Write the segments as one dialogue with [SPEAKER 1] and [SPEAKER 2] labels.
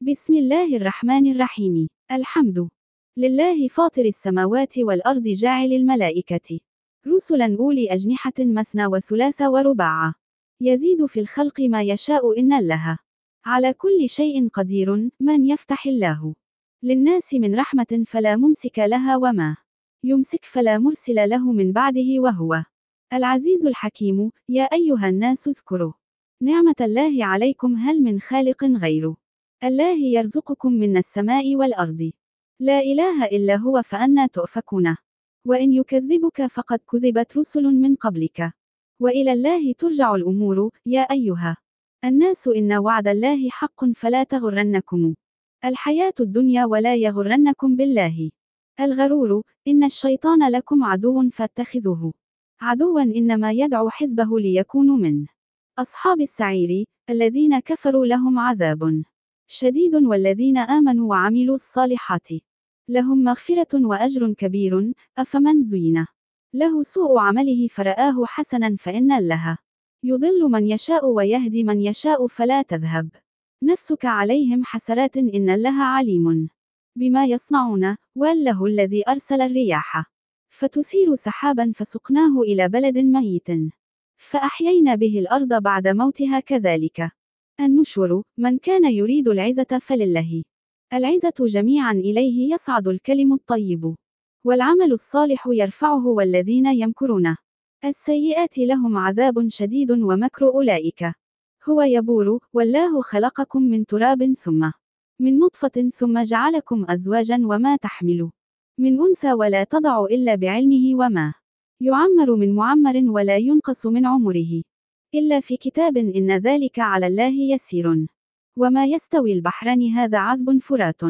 [SPEAKER 1] بسم الله الرحمن الرحيم. الحمد لله فاطر السماوات والأرض جاعل الملائكة رسلا أولي أجنحة مثنى وثلاث ورباع يزيد في الخلق ما يشاء إن الله على كل شيء قدير. من يفتح الله للناس من رحمة فلا ممسك لها وما يمسك فلا مرسل له من بعده وهو العزيز الحكيم. يا أيها الناس اذكروا نعمة الله عليكم هل من خالق غيره الله يرزقكم من السماء والأرض لا إله إلا هو فأنى تؤفكون وإن يكذبك فقد كذبت رسل من قبلك وإلى الله ترجع الأمور. يا أيها الناس إن وعد الله حق فلا تغرنكم الحياة الدنيا ولا يغرنكم بالله الغرور. إن الشيطان لكم عدو فاتخذوه عدوا إنما يدعو حزبه ليكونوا من أصحاب السعير. الذين كفروا لهم عذاب شديد والذين آمنوا وعملوا الصالحات لهم مغفرة وأجر كبير. أفمن زين له سوء عمله فرآه حسنا فإن الله يضل من يشاء ويهدي من يشاء فلا تذهب نفسك عليهم حسرات إن الله عليم بما يصنعون. والله الذي أرسل الرياح فتثير سحابا فسقناه إلى بلد ميت فأحيينا به الأرض بعد موتها كذلك النشور. من كان يريد العزة فلله العزة جميعا إليه يصعد الكلم الطيب والعمل الصالح يرفعه والذين يمكرون السيئات لهم عذاب شديد ومكر أولئك هو يبور. والله خلقكم من تراب ثم من نطفة ثم جعلكم أزواجا وما تحمل من أنثى ولا تضع إلا بعلمه وما يعمر من معمر ولا ينقص من عمره إلا في كتاب إن ذلك على الله يسير. وما يستوي البحران هذا عذب فرات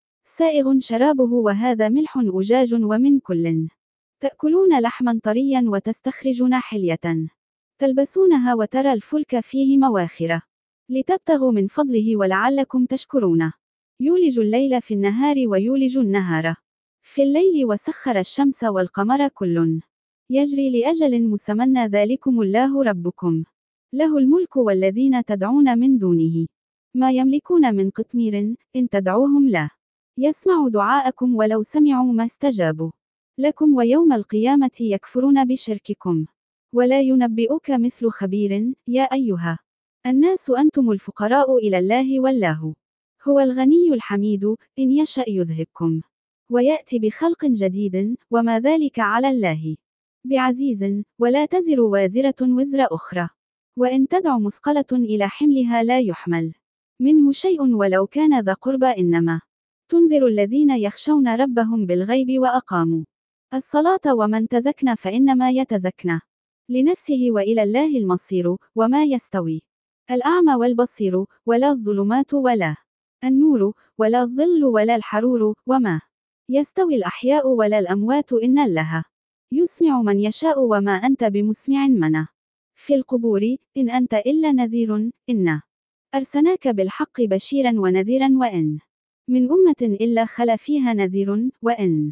[SPEAKER 1] سائغ شرابه وهذا ملح أجاج ومن كل تأكلون لحما طريا وتستخرجون حلية تلبسونها وترى الفلك فيه مواخر لتبتغوا من فضله ولعلكم تشكرون. يولج الليل في النهار ويولج النهار في الليل وسخر الشمس والقمر كل يجري لأجل مسمى ذلكم الله ربكم له الملك والذين تدعون من دونه ما يملكون من قطمير إن تدعوهم لا يسمع دعاءكم ولو سمعوا ما استجابوا لكم ويوم القيامة يكفرون بشرككم ولا ينبئك مثل خبير. يا أيها الناس أنتم الفقراء إلى الله والله هو الغني الحميد. إن يشأ يذهبكم ويأتي بخلق جديد وما ذلك على الله بعزيز. ولا تزر وازرة وزر أخرى وإن تدع مثقلة إلى حملها لا يحمل منه شيء ولو كان ذا قربى إنما تنذر الذين يخشون ربهم بالغيب وأقاموا الصلاة ومن تزكى فإنما يتزكى لنفسه وإلى الله المصير. وما يستوي الأعمى والبصير ولا الظلمات ولا النور ولا الظل ولا الحرور. وما يستوي الأحياء ولا الأموات إن الله يسمع من يشاء وما أنت بمسمع من في القبور إن أنت إلا نذير. إنا أرسلناك بالحق بشيرا ونذيرا وإن من أمة إلا خلا فيها نذير وإن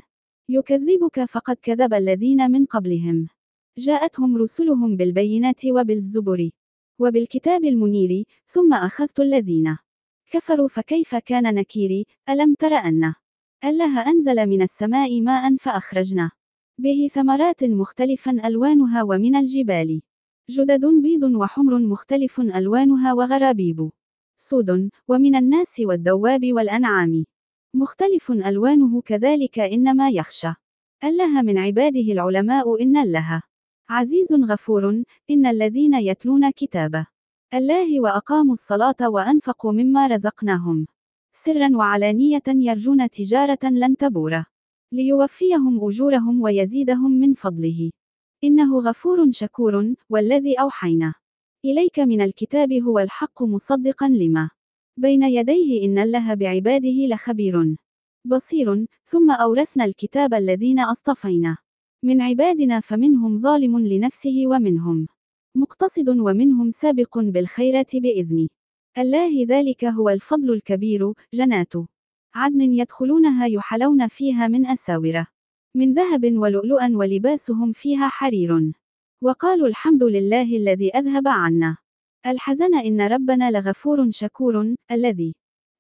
[SPEAKER 1] يكذبك فقد كذب الذين من قبلهم جاءتهم رسلهم بالبينات وبالزبر وبالكتاب المنير ثم أخذت الذين كفروا فكيف كان نكيري. ألم تر أن الله أنزل من السماء ماء فأخرجنا به ثمرات مختلفا ألوانها ومن الجبال جدد بيض وحمر مختلف ألوانها وغرابيب سود ومن الناس والدواب والأنعام مختلف ألوانه كذلك إنما يخشى الله من عباده العلماء. إن الله عزيز غفور. إن الذين يتلون كتاب الله وأقاموا الصلاة وأنفقوا مما رزقناهم سرا وعلانية يرجون تجارة لن تبور ليوفيهم أجورهم ويزيدهم من فضله إنه غفور شكور. والذي أوحينا إليك من الكتاب هو الحق مصدقا لما بين يديه إن الله بعباده لخبير بصير. ثم أورثنا الكتاب الذين أصطفينا من عبادنا فمنهم ظالم لنفسه ومنهم مقتصد ومنهم سابق بالخيرات بإذن الله ذلك هو الفضل الكبير. جنات عدن يدخلونها يحلون فيها من أساور من ذهب ولؤلؤا ولباسهم فيها حرير وقالوا الحمد لله الذي أذهب عنا الحزن إن ربنا لغفور شكور. الذي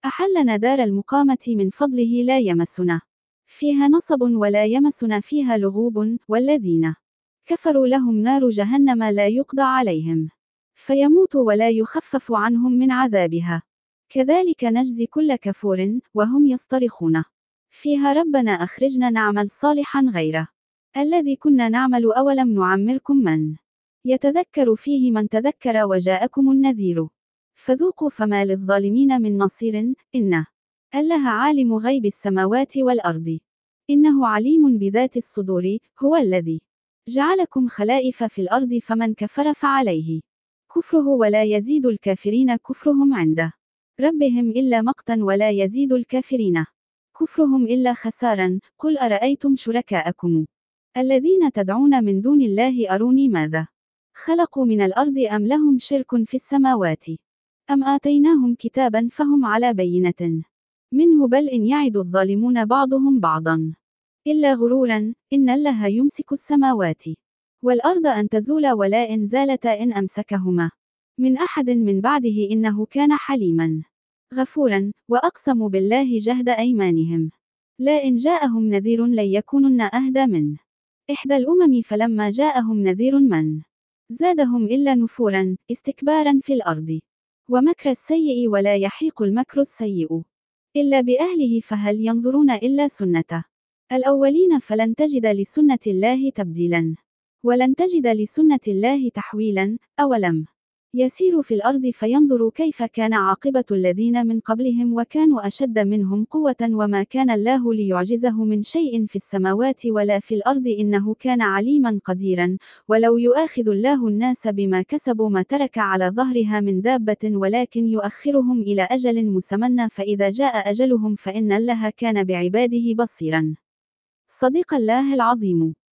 [SPEAKER 1] أحلنا دار المقامة من فضله لا يمسنا فيها نصب ولا يمسنا فيها لغوب، والذين كفروا لهم نار جهنم لا يقضى عليهم فيموتوا ولا يخفف عنهم من عذابها كذلك نجزي كل كفور، وهم يصطرخون فيها ربنا أخرجنا نعمل صالحا غيره الذي كنا نعمل أولم نعمركم من يتذكر فيه من تذكر وجاءكم النذير فذوقوا فما للظالمين من نصير. إن الله عالم غيب السماوات والأرض إنه عليم بذات الصدور. هو الذي جعلكم خلائف في الأرض فمن كفر فعليه كفره ولا يزيد الكافرين كفرهم عند ربهم إلا مقتا ولا يزيد الكافرين كفرهم إلا خسارا. قل أرأيتم شركاءكم الذين تدعون من دون الله أروني ماذا خلقوا من الأرض أم لهم شرك في السماوات أم آتيناهم كتابا فهم على بينة منه بل إن يعد الظالمون بعضهم بعضا إلا غرورا. إن الله يمسك السماوات والأرض أن تزولا ولا إن زالتا إن أمسكهما من أحد من بعده إنه كان حليما غفورا. وأقسموا بالله جهد أيمانهم لا إن جاءهم نذير ليكونن أهدى من إحدى الأمم فلما جاءهم نذير من زادهم إلا نفورا استكبارا في الأرض ومكر السيء ولا يحيق المكر السيء إلا بأهله فهل ينظرون إلا سنة الأولين فلن تجد لسنة الله تبديلا ولن تجد لسنة الله تحويلا. أولم يسيروا في الأرض فينظروا كيف كان عاقبة الذين من قبلهم وكانوا أشد منهم قوة وما كان الله ليعجزه من شيء في السماوات ولا في الأرض إنه كان عليما قديرا. ولو يؤاخذ الله الناس بما كسبوا ما ترك على ظهرها من دابة ولكن يؤخرهم إلى أجل مسمى فإذا جاء أجلهم فإن الله كان بعباده بصيرا. صدق الله العظيم.